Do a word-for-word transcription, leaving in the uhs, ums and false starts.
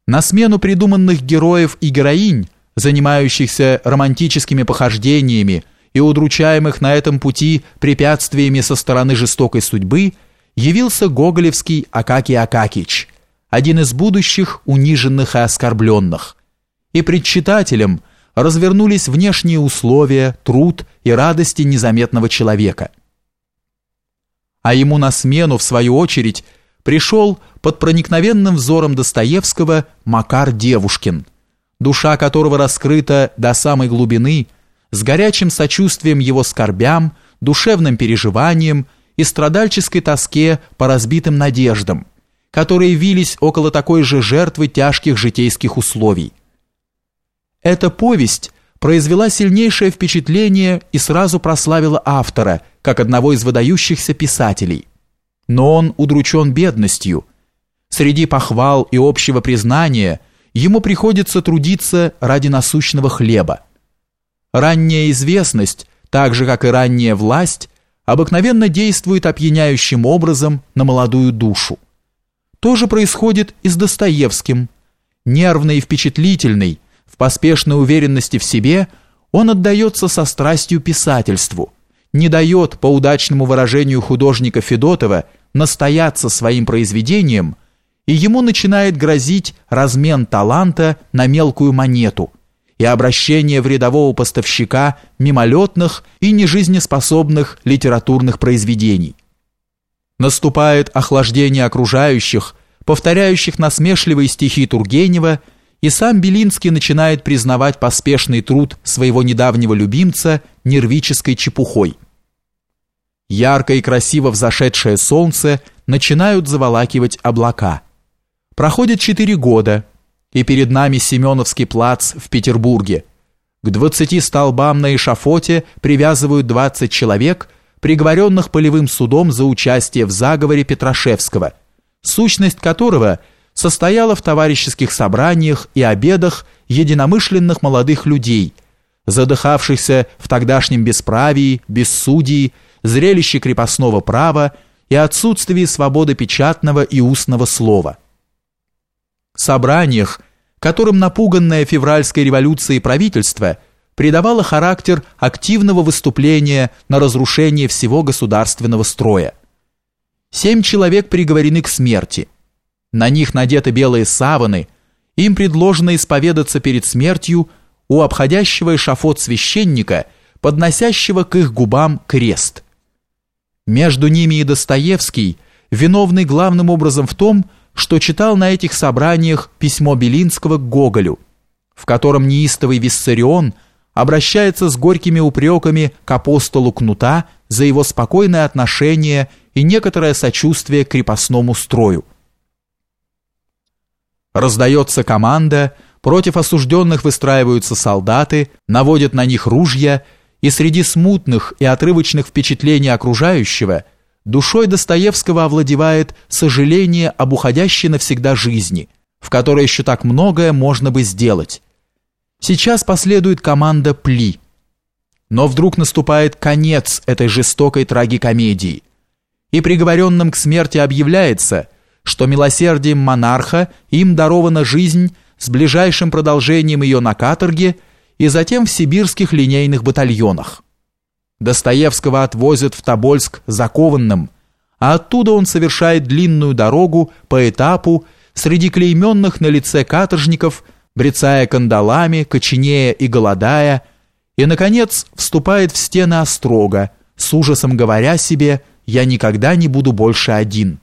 На смену придуманных героев и героинь, занимающихся романтическими похождениями и удручаемых на этом пути препятствиями со стороны жестокой судьбы, явился гоголевский Акакий Акакич, один из будущих униженных и оскорбленных. И пред читателем развернулись внешние условия, труд и радости незаметного человека. А ему на смену, в свою очередь, пришел под проникновенным взором Достоевского Макар Девушкин, душа которого раскрыта до самой глубины, с горячим сочувствием его скорбям, душевным переживанием и страдальческой тоске по разбитым надеждам, которые вились около такой же жертвы тяжких житейских условий. Эта повесть произвела сильнейшее впечатление и сразу прославила автора, как одного из выдающихся писателей. Но он удручен бедностью. Среди похвал и общего признания ему приходится трудиться ради насущного хлеба. Ранняя известность, так же как и ранняя власть, обыкновенно действует опьяняющим образом на молодую душу. То же происходит и с Достоевским. Нервный и впечатлительный, в поспешной уверенности в себе, он отдается со страстью писательству, не дает, по удачному выражению художника Федотова, настояться своим произведением, и ему начинает грозить размен таланта на мелкую монету и обращение в рядового поставщика мимолетных и нежизнеспособных литературных произведений. Наступает охлаждение окружающих, повторяющих насмешливые стихи Тургенева, и сам Белинский начинает признавать поспешный труд своего недавнего любимца нервической чепухой. Ярко и красиво взошедшее солнце начинают заволакивать облака. Проходит четыре года, и перед нами Семеновский плац в Петербурге. К двадцати столбам на эшафоте привязывают двадцать человек, приговоренных полевым судом за участие в заговоре Петрашевского, сущность которого состояла в товарищеских собраниях и обедах единомышленных молодых людей, задыхавшихся в тогдашнем бесправии, бессудии, зрелище крепостного права и отсутствии свободы печатного и устного слова. Собраниях, которым напуганное февральской революцией правительство придавало характер активного выступления на разрушение всего государственного строя. Семь человек приговорены к смерти. На них надеты белые саваны, им предложено исповедаться перед смертью у обходящего эшафот священника, подносящего к их губам крест. Между ними и Достоевский, виновный главным образом в том, что читал на этих собраниях письмо Белинского к Гоголю, в котором неистовый Виссарион обращается с горькими упреками к апостолу Кнута за его спокойное отношение и некоторое сочувствие к крепостному строю. Раздается команда, против осужденных выстраиваются солдаты, наводят на них ружья, и среди смутных и отрывочных впечатлений окружающего душой Достоевского овладевает сожаление об уходящей навсегда жизни, в которой еще так многое можно бы сделать. Сейчас последует команда «Пли». Но вдруг наступает конец этой жестокой трагикомедии, и приговоренным к смерти объявляется, что милосердием монарха им дарована жизнь с ближайшим продолжением ее на каторге и затем в сибирских линейных батальонах. Достоевского отвозят в Тобольск закованным, а оттуда он совершает длинную дорогу по этапу среди клейменных на лице каторжников, брецая кандалами, коченея и голодая, и, наконец, вступает в стены острога, с ужасом говоря себе: «Я никогда не буду больше один».